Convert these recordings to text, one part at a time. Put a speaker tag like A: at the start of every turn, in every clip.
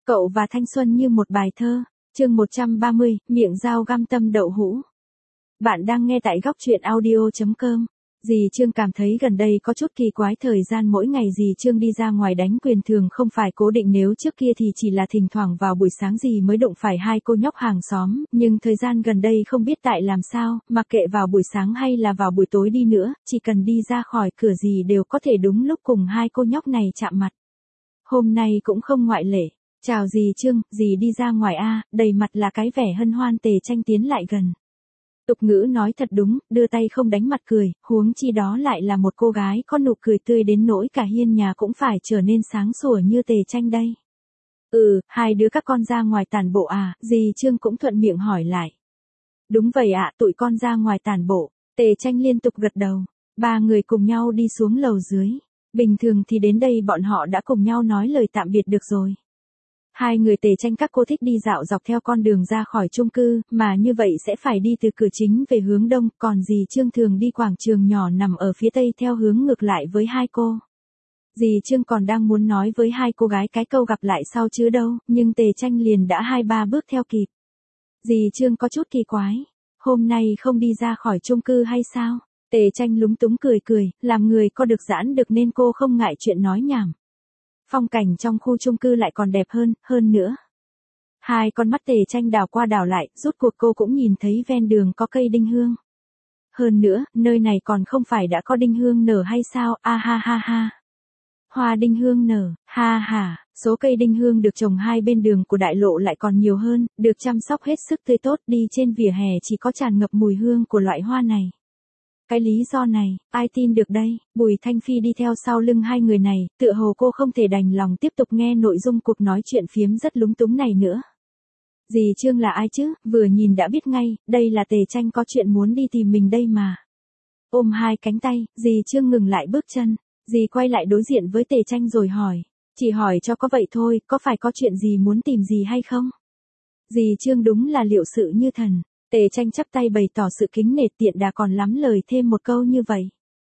A: Cậu và thanh xuân như một bài thơ. Chương 130, miệng dao găm tâm đậu hũ. Bạn đang nghe tại góc truyện audio.com. Dì Trương cảm thấy gần đây có chút kỳ quái, thời gian mỗi ngày dì Trương đi ra ngoài đánh quyền thường không phải cố định, nếu trước kia thì chỉ là thỉnh thoảng vào buổi sáng dì mới đụng phải hai cô nhóc hàng xóm, nhưng thời gian gần đây không biết tại làm sao, mặc kệ vào buổi sáng hay là vào buổi tối đi nữa, chỉ cần đi ra khỏi cửa dì đều có thể đúng lúc cùng hai cô nhóc này chạm mặt. Hôm nay cũng không ngoại lệ. Chào dì Trương, dì đi ra ngoài a? Đầy mặt là cái vẻ hân hoan. Tề Tranh tiến lại gần. Tục ngữ nói thật đúng, đưa tay không đánh mặt cười, huống chi đó lại là một cô gái có nụ cười tươi đến nỗi cả hiên nhà cũng phải trở nên sáng sủa như Tề Tranh đây. Hai đứa các con ra ngoài tản bộ à? Dì Trương cũng thuận miệng hỏi lại. Đúng vậy ạ, tụi con ra ngoài tản bộ. Tề Tranh liên tục gật đầu. Ba người cùng nhau đi xuống lầu dưới. Bình thường thì đến đây bọn họ đã cùng nhau nói lời tạm biệt được rồi. Hai người Tề Tranh các cô thích đi dạo dọc theo con đường ra khỏi chung cư, mà như vậy sẽ phải đi từ cửa chính về hướng đông, còn dì Trương thường đi quảng trường nhỏ nằm ở phía tây theo hướng ngược lại với hai cô. Dì Trương còn đang muốn nói với hai cô gái cái câu gặp lại sau chứ đâu, nhưng Tề Tranh liền đã 2-3 bước theo kịp. Dì Trương có chút kỳ quái, hôm nay không đi ra khỏi chung cư hay sao? Tề Tranh lúng túng cười, làm người co được giãn được nên cô không ngại chuyện nói nhảm. Phong cảnh trong khu chung cư lại còn đẹp hơn nữa. Hai con mắt Tề Tranh đảo qua đảo lại, rốt cuộc cô cũng nhìn thấy ven đường có cây đinh hương. Hơn nữa, nơi này còn không phải đã có đinh hương nở hay sao? Ha. Hoa đinh hương nở, ha. Số cây đinh hương được trồng hai bên đường của đại lộ lại còn nhiều hơn, được chăm sóc hết sức tươi tốt, đi trên vỉa hè chỉ có tràn ngập mùi hương của loại hoa này. Cái lý do này, ai tin được đây? Bùi Thanh Phi đi theo sau lưng hai người này, tựa hồ cô không thể đành lòng tiếp tục nghe nội dung cuộc nói chuyện phiếm rất lúng túng này nữa. Dì Trương là ai chứ? Vừa nhìn đã biết ngay, đây là Tề Tranh có chuyện muốn đi tìm mình đây mà. Ôm hai cánh tay, dì Trương ngừng lại bước chân. Dì quay lại đối diện với Tề Tranh rồi hỏi. Chỉ hỏi cho có vậy thôi, có phải có chuyện gì muốn tìm dì hay không? Dì Trương đúng là liệu sự như thần. Tề Tranh chắp tay bày tỏ sự kính nể, tiện đà còn lắm lời thêm một câu như vậy.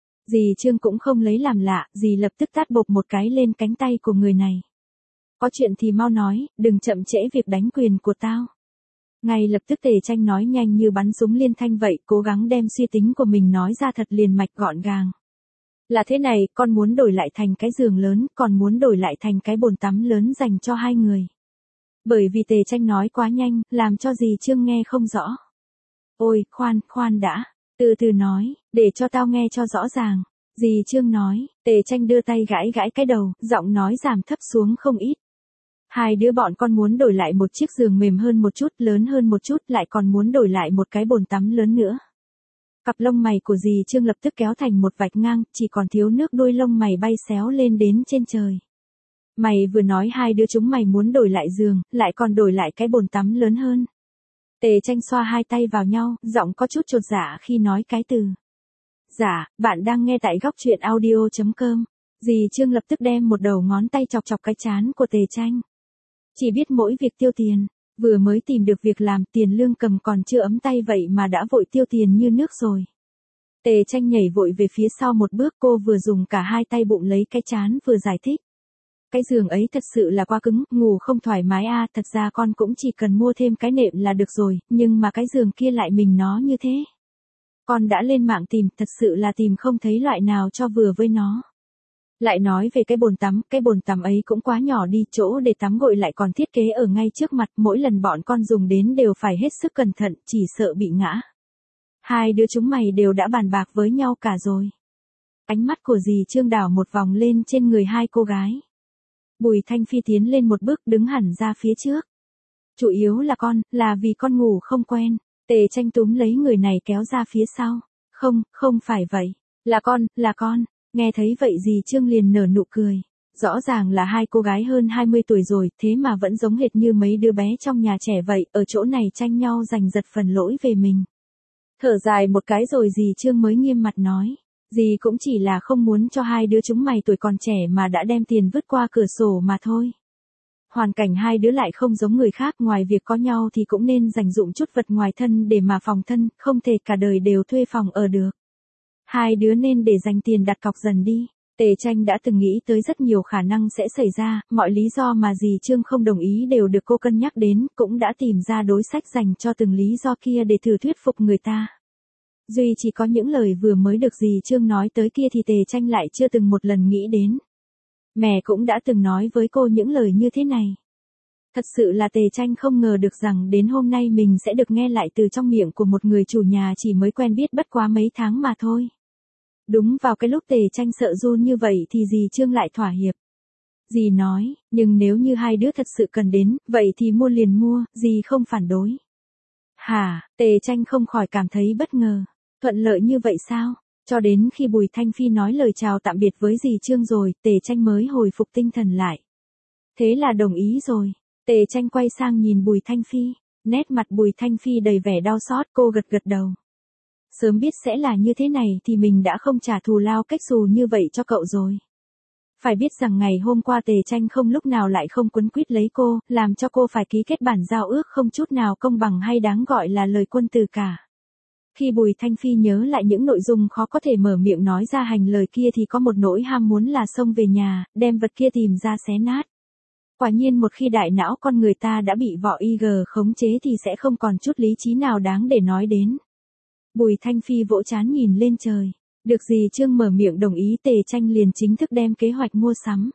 A: Dì Trương cũng không lấy làm lạ, dì lập tức tát bộp một cái lên cánh tay của người này. Có chuyện thì mau nói, đừng chậm trễ việc đánh quyền của tao. Ngay lập tức Tề Tranh nói nhanh như bắn súng liên thanh vậy, cố gắng đem suy tính của mình nói ra thật liền mạch gọn gàng. Là thế này, con muốn đổi lại thành cái giường lớn, còn muốn đổi lại thành cái bồn tắm lớn dành cho hai người. Bởi vì Tề Tranh nói quá nhanh, làm cho dì Trương nghe không rõ. Ôi, khoan đã, từ từ nói, để cho tao nghe cho rõ ràng. Dì Trương nói, Tề Tranh đưa tay gãi cái đầu, giọng nói giảm thấp xuống không ít. Hai đứa bọn con muốn đổi lại một chiếc giường mềm hơn một chút, lớn hơn một chút, lại còn muốn đổi lại một cái bồn tắm lớn nữa. Cặp lông mày của dì Trương lập tức kéo thành một vạch ngang, chỉ còn thiếu nước đuôi lông mày bay xéo lên đến trên trời. Mày vừa nói hai đứa chúng mày muốn đổi lại giường, lại còn đổi lại cái bồn tắm lớn hơn. Tề Tranh xoa hai tay vào nhau, giọng có chút chột dạ khi nói cái từ. Dạ, bạn đang nghe tại góc truyện audio.com. Dì Trương lập tức đem một đầu ngón tay chọc cái trán của Tề Tranh. Chỉ biết mỗi việc tiêu tiền, vừa mới tìm được việc làm, tiền lương cầm còn chưa ấm tay vậy mà đã vội tiêu tiền như nước rồi. Tề Tranh nhảy vội về phía sau một bước, cô vừa dùng cả hai tay bụng lấy cái trán vừa giải thích. Cái giường ấy thật sự là quá cứng, ngủ không thoải mái à, thật ra con cũng chỉ cần mua thêm cái nệm là được rồi, nhưng mà cái giường kia lại mình nó như thế. Con đã lên mạng tìm, thật sự là tìm không thấy loại nào cho vừa với nó. Lại nói về cái bồn tắm ấy cũng quá nhỏ đi, chỗ để tắm gội lại còn thiết kế ở ngay trước mặt, mỗi lần bọn con dùng đến đều phải hết sức cẩn thận, chỉ sợ bị ngã. Hai đứa chúng mày đều đã bàn bạc với nhau cả rồi. Ánh mắt của dì Trương đảo một vòng lên trên người hai cô gái. Bùi Thanh Phi tiến lên một bước, đứng hẳn ra phía trước. Chủ yếu là vì con ngủ không quen. Tề Tranh túm lấy người này kéo ra phía sau. Không phải vậy. Là con. Nghe thấy vậy dì Trương liền nở nụ cười. Rõ ràng là hai cô gái hơn 20 tuổi rồi, thế mà vẫn giống hệt như mấy đứa bé trong nhà trẻ vậy, ở chỗ này tranh nhau giành giật phần lỗi về mình. Thở dài một cái rồi dì Trương mới nghiêm mặt nói. Dì cũng chỉ là không muốn cho hai đứa chúng mày tuổi còn trẻ mà đã đem tiền vứt qua cửa sổ mà thôi. Hoàn cảnh hai đứa lại không giống người khác, ngoài việc có nhau thì cũng nên dành dụm chút vật ngoài thân để mà phòng thân, không thể cả đời đều thuê phòng ở được. Hai đứa nên để dành tiền đặt cọc dần đi. Tề Tranh đã từng nghĩ tới rất nhiều khả năng sẽ xảy ra, mọi lý do mà dì Trương không đồng ý đều được cô cân nhắc đến, cũng đã tìm ra đối sách dành cho từng lý do kia để thử thuyết phục người ta. Duy chỉ có những lời vừa mới được dì Trương nói tới kia thì Tề Tranh lại chưa từng một lần nghĩ đến. Mẹ cũng đã từng nói với cô những lời như thế này. Thật sự là Tề Tranh không ngờ được rằng đến hôm nay mình sẽ được nghe lại từ trong miệng của một người chủ nhà chỉ mới quen biết bất quá mấy tháng mà thôi. Đúng vào cái lúc Tề Tranh sợ run như vậy thì dì Trương lại thỏa hiệp. Dì nói, nhưng nếu như hai đứa thật sự cần đến, vậy thì mua liền mua, dì không phản đối. Hả, Tề Tranh không khỏi cảm thấy bất ngờ. Thuận lợi như vậy sao? Cho đến khi Bùi Thanh Phi nói lời chào tạm biệt với dì Trương rồi, Tề Tranh mới hồi phục tinh thần lại. Thế là đồng ý rồi. Tề Tranh quay sang nhìn Bùi Thanh Phi. Nét mặt Bùi Thanh Phi đầy vẻ đau xót, cô gật gật đầu. Sớm biết sẽ là như thế này thì mình đã không trả thù lao cách xù như vậy cho cậu rồi. Phải biết rằng ngày hôm qua Tề Tranh không lúc nào lại không quấn quýt lấy cô, làm cho cô phải ký kết bản giao ước không chút nào công bằng hay đáng gọi là lời quân từ cả. Khi Bùi Thanh Phi nhớ lại những nội dung khó có thể mở miệng nói ra hành lời kia thì có một nỗi ham muốn là xông về nhà, đem vật kia tìm ra xé nát. Quả nhiên một khi đại não con người ta đã bị vỏ IG khống chế thì sẽ không còn chút lý trí nào đáng để nói đến. Bùi Thanh Phi vỗ trán nhìn lên trời. Được dì Trương mở miệng đồng ý, Tề Tranh liền chính thức đem kế hoạch mua sắm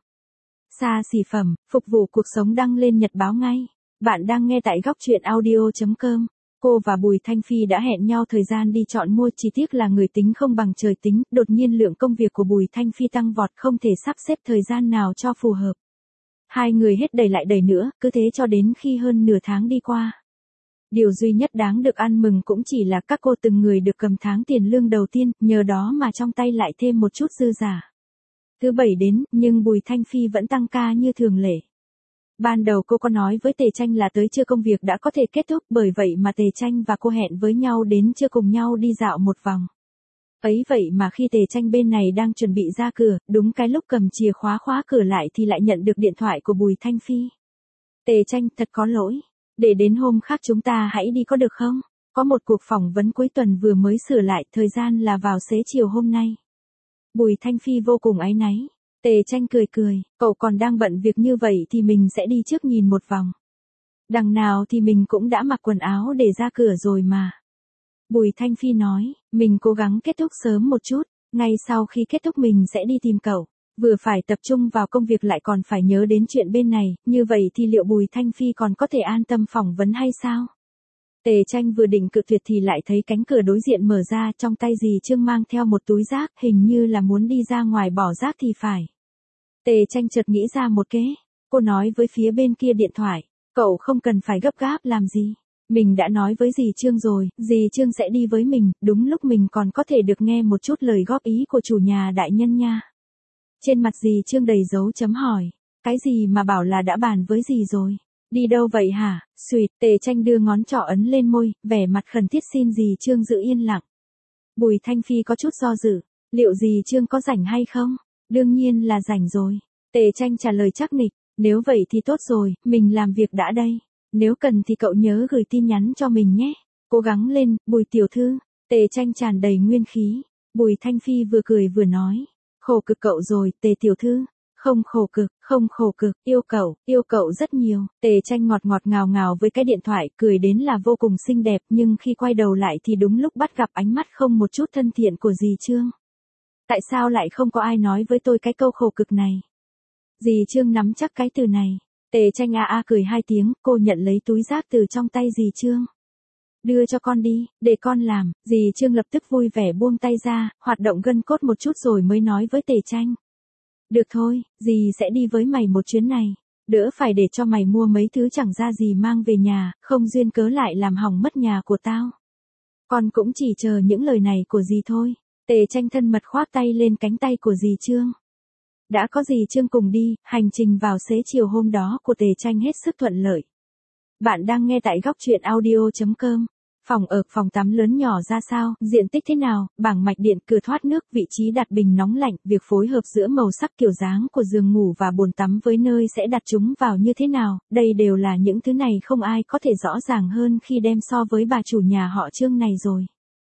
A: xa xỉ phẩm, phục vụ cuộc sống đăng lên nhật báo ngay. Bạn đang nghe tại góc truyện audio.com. Cô và Bùi Thanh Phi đã hẹn nhau thời gian đi chọn mua, chỉ tiếc là người tính không bằng trời tính, đột nhiên lượng công việc của Bùi Thanh Phi tăng vọt không thể sắp xếp thời gian nào cho phù hợp. Hai người hết đẩy lại đẩy nữa, cứ thế cho đến khi hơn nửa tháng đi qua. Điều duy nhất đáng được ăn mừng cũng chỉ là các cô từng người được cầm tháng tiền lương đầu tiên, nhờ đó mà trong tay lại thêm một chút dư giả. Thứ bảy đến, nhưng Bùi Thanh Phi vẫn tăng ca như thường lệ. Ban đầu cô có nói với Tề Tranh là tới trưa công việc đã có thể kết thúc, bởi vậy mà Tề Tranh và cô hẹn với nhau đến trưa cùng nhau đi dạo một vòng. Ấy vậy mà khi Tề Tranh bên này đang chuẩn bị ra cửa, đúng cái lúc cầm chìa khóa khóa cửa lại thì lại nhận được điện thoại của Bùi Thanh Phi. Tề Tranh, thật có lỗi. Để đến hôm khác chúng ta hãy đi có được không? Có một cuộc phỏng vấn cuối tuần vừa mới sửa lại, thời gian là vào xế chiều hôm nay. Bùi Thanh Phi vô cùng áy náy. Tề Tranh cười cười, cậu còn đang bận việc như vậy thì mình sẽ đi trước nhìn một vòng. Đằng nào thì mình cũng đã mặc quần áo để ra cửa rồi mà. Bùi Thanh Phi nói, mình cố gắng kết thúc sớm một chút, ngay sau khi kết thúc mình sẽ đi tìm cậu. Vừa phải tập trung vào công việc lại còn phải nhớ đến chuyện bên này, như vậy thì liệu Bùi Thanh Phi còn có thể an tâm phỏng vấn hay sao? Tề Tranh vừa định cự tuyệt thì lại thấy cánh cửa đối diện mở ra, trong tay dì Trương mang theo một túi rác, hình như là muốn đi ra ngoài bỏ rác thì phải. Tề Tranh chợt nghĩ ra một kế, cô nói với phía bên kia điện thoại, cậu không cần phải gấp gáp làm gì. Mình đã nói với dì Trương rồi, dì Trương sẽ đi với mình, đúng lúc mình còn có thể được nghe một chút lời góp ý của chủ nhà đại nhân nha. Trên mặt dì Trương đầy dấu chấm hỏi, cái gì mà bảo là đã bàn với dì rồi? Đi đâu vậy hả? Xuyệt, Tề Tranh đưa ngón trỏ ấn lên môi, vẻ mặt khẩn thiết xin dì Trương giữ yên lặng. Bùi Thanh Phi có chút do dự, liệu dì Trương có rảnh hay không? Đương nhiên là rảnh rồi. Tề Tranh trả lời chắc nịch, nếu vậy thì tốt rồi, mình làm việc đã đây. Nếu cần thì cậu nhớ gửi tin nhắn cho mình nhé. Cố gắng lên, Bùi tiểu thư. Tề Tranh tràn đầy nguyên khí. Bùi Thanh Phi vừa cười vừa nói, khổ cực cậu rồi, Tề tiểu thư. Không khổ cực, yêu cậu rất nhiều. Tề Tranh ngọt ngọt ngào ngào với cái điện thoại, cười đến là vô cùng xinh đẹp, nhưng khi quay đầu lại thì đúng lúc bắt gặp ánh mắt không một chút thân thiện của dì Trương. Tại sao lại không có ai nói với tôi cái câu khổ cực này? Dì Trương nắm chắc cái từ này. Tề Tranh cười hai tiếng, cô nhận lấy túi rác từ trong tay dì Trương. Đưa cho con đi, để con làm. Dì Trương lập tức vui vẻ buông tay ra, hoạt động gân cốt một chút rồi mới nói với Tề Tranh. Được thôi, dì sẽ đi với mày một chuyến này. Đỡ phải để cho mày mua mấy thứ chẳng ra gì mang về nhà, không duyên cớ lại làm hỏng mất nhà của tao. Con cũng chỉ chờ những lời này của dì thôi. Tề Tranh thân mật khoác tay lên cánh tay của dì Trương. Đã có dì Trương cùng đi, hành trình vào xế chiều hôm đó của Tề Tranh hết sức thuận lợi. Bạn đang nghe tại góc truyện audio.com. Phòng ở, phòng tắm lớn nhỏ ra sao, diện tích thế nào, bảng mạch điện, cửa thoát nước, vị trí đặt bình nóng lạnh, việc phối hợp giữa màu sắc kiểu dáng của giường ngủ và bồn tắm với nơi sẽ đặt chúng vào như thế nào, đây đều là những thứ này không ai có thể rõ ràng hơn khi đem so với bà chủ nhà họ Trương này rồi.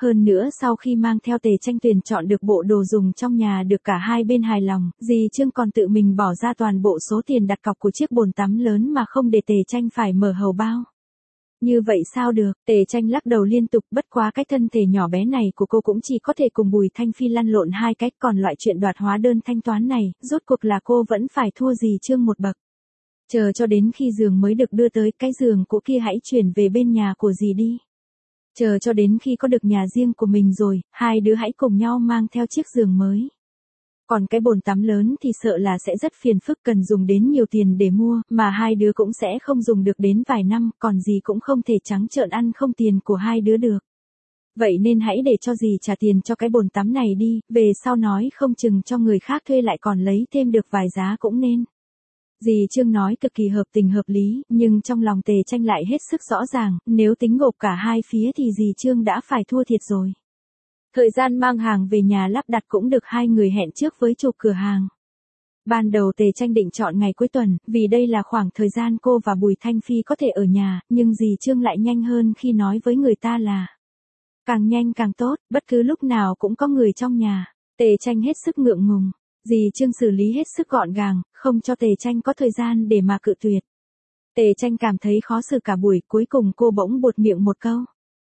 A: hơn nữa sau khi mang theo Tề Tranh tuyển chọn được bộ đồ dùng trong nhà được cả hai bên hài lòng, dì Trương còn tự mình bỏ ra toàn bộ số tiền đặt cọc của chiếc bồn tắm lớn mà không để Tề Tranh phải mở hầu bao. Như vậy sao được, Tề Tranh lắc đầu liên tục, bất quá cái thân thể nhỏ bé này của cô cũng chỉ có thể cùng Bùi Thanh Phi lăn lộn hai cách, còn loại chuyện đoạt hóa đơn thanh toán này, rốt cuộc là cô vẫn phải thua dì Trương một bậc. Chờ cho đến khi giường mới được đưa tới, cái giường cũ kia hãy chuyển về bên nhà của dì đi. Chờ cho đến khi có được nhà riêng của mình rồi, hai đứa hãy cùng nhau mang theo chiếc giường mới. Còn cái bồn tắm lớn thì sợ là sẽ rất phiền phức, cần dùng đến nhiều tiền để mua, mà hai đứa cũng sẽ không dùng được đến vài năm, còn dì cũng không thể trắng trợn ăn không tiền của hai đứa được. Vậy nên hãy để cho dì trả tiền cho cái bồn tắm này đi, về sau nói không chừng cho người khác thuê lại còn lấy thêm được vài giá cũng nên. Dì Trương nói cực kỳ hợp tình hợp lý, nhưng trong lòng Tề Tranh lại hết sức rõ ràng, nếu tính gộp cả hai phía thì dì Trương đã phải thua thiệt rồi. Thời gian mang hàng về nhà lắp đặt cũng được hai người hẹn trước với chủ cửa hàng. Ban đầu Tề Tranh định chọn ngày cuối tuần, vì đây là khoảng thời gian cô và Bùi Thanh Phi có thể ở nhà, nhưng dì Trương lại nhanh hơn khi nói với người ta là càng nhanh càng tốt, bất cứ lúc nào cũng có người trong nhà. Tề Tranh hết sức ngượng ngùng. Dì Trương xử lý hết sức gọn gàng, không cho Tề Tranh có thời gian để mà cự tuyệt. Tề Tranh cảm thấy khó xử cả buổi, cuối cùng cô bỗng buột miệng một câu.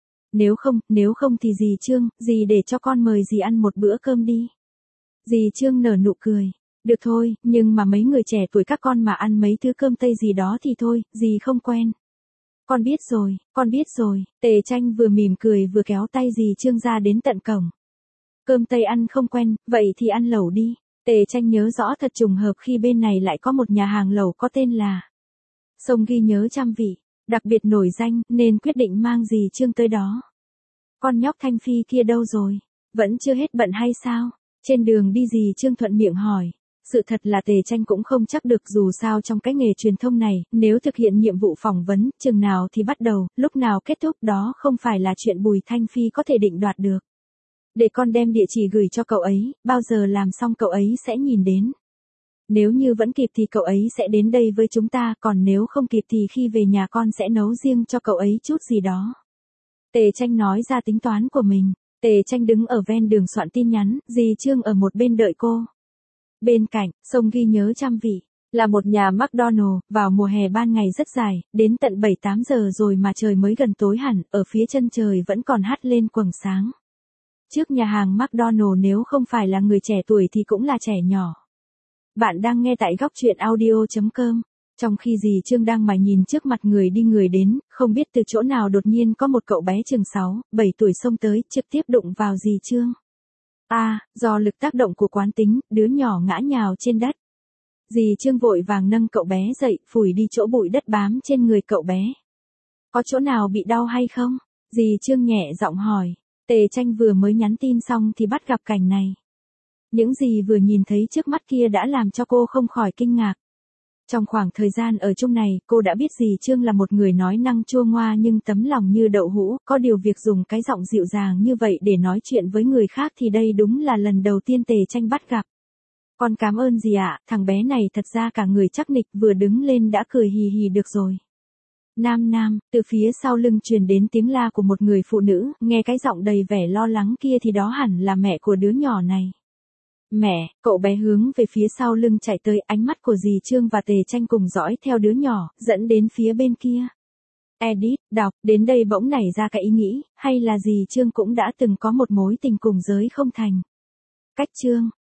A: Nếu không thì dì Trương, dì để cho con mời dì ăn một bữa cơm đi. Dì Trương nở nụ cười. Được thôi, nhưng mà mấy người trẻ tuổi các con mà ăn mấy thứ cơm tây gì đó thì thôi, dì không quen. Con biết rồi, Tề Tranh vừa mỉm cười vừa kéo tay dì Trương ra đến tận cổng. Cơm tây ăn không quen, vậy thì ăn lẩu đi. Tề Tranh nhớ rõ thật trùng hợp khi bên này lại có một nhà hàng lẩu có tên là Sông Ghi Nhớ Trăm Vị, đặc biệt nổi danh, nên quyết định mang dì Trương tới đó. Con nhóc Thanh Phi kia đâu rồi? Vẫn chưa hết bận hay sao? Trên đường đi dì Trương thuận miệng hỏi. Sự thật là Tề Tranh cũng không chắc được, dù sao trong cái nghề truyền thông này, nếu thực hiện nhiệm vụ phỏng vấn, chừng nào thì bắt đầu, lúc nào kết thúc đó không phải là chuyện Bùi Thanh Phi có thể định đoạt được. Để con đem địa chỉ gửi cho cậu ấy, bao giờ làm xong cậu ấy sẽ nhìn đến. Nếu như vẫn kịp thì cậu ấy sẽ đến đây với chúng ta, còn nếu không kịp thì khi về nhà con sẽ nấu riêng cho cậu ấy chút gì đó. Tề Tranh nói ra tính toán của mình. Tề Tranh đứng ở ven đường soạn tin nhắn, dì Trương ở một bên đợi cô. Bên cạnh, Sông Ghi Nhớ Trăm Vị, là một nhà McDonald, vào mùa hè ban ngày rất dài, đến tận 7-8 giờ rồi mà trời mới gần tối hẳn, ở phía chân trời vẫn còn hắt lên quầng sáng. Trước nhà hàng McDonald nếu không phải là người trẻ tuổi thì cũng là trẻ nhỏ. Bạn đang nghe tại góc truyện audio.com. Trong khi dì Trương đang mải nhìn trước mặt người đi người đến, không biết từ chỗ nào đột nhiên có một cậu bé chừng 6-7 tuổi xông tới, trực tiếp đụng vào dì Trương. Do lực tác động của quán tính, đứa nhỏ ngã nhào trên đất. Dì Trương vội vàng nâng cậu bé dậy, phủi đi chỗ bụi đất bám trên người cậu bé. Có chỗ nào bị đau hay không? Dì Trương nhẹ giọng hỏi. Tề Tranh vừa mới nhắn tin xong thì bắt gặp cảnh này. Những gì vừa nhìn thấy trước mắt kia đã làm cho cô không khỏi kinh ngạc. Trong khoảng thời gian ở chung này, cô đã biết dì Trương là một người nói năng chua ngoa nhưng tấm lòng như đậu hũ, có điều việc dùng cái giọng dịu dàng như vậy để nói chuyện với người khác thì đây đúng là lần đầu tiên Tề Tranh bắt gặp. Con cảm ơn dì ạ, thằng bé này thật ra cả người chắc nịch, vừa đứng lên đã cười hì hì được rồi. Nam, từ phía sau lưng truyền đến tiếng la của một người phụ nữ, nghe cái giọng đầy vẻ lo lắng kia thì đó hẳn là mẹ của đứa nhỏ này. Mẹ, cậu bé hướng về phía sau lưng chạy tới, ánh mắt của dì Trương và Tề Tranh cùng dõi theo đứa nhỏ, dẫn đến phía bên kia. Edit, đọc, đến đây bỗng nảy ra cái ý nghĩ, hay là dì Trương cũng đã từng có một mối tình cùng giới không thành. Cách chương.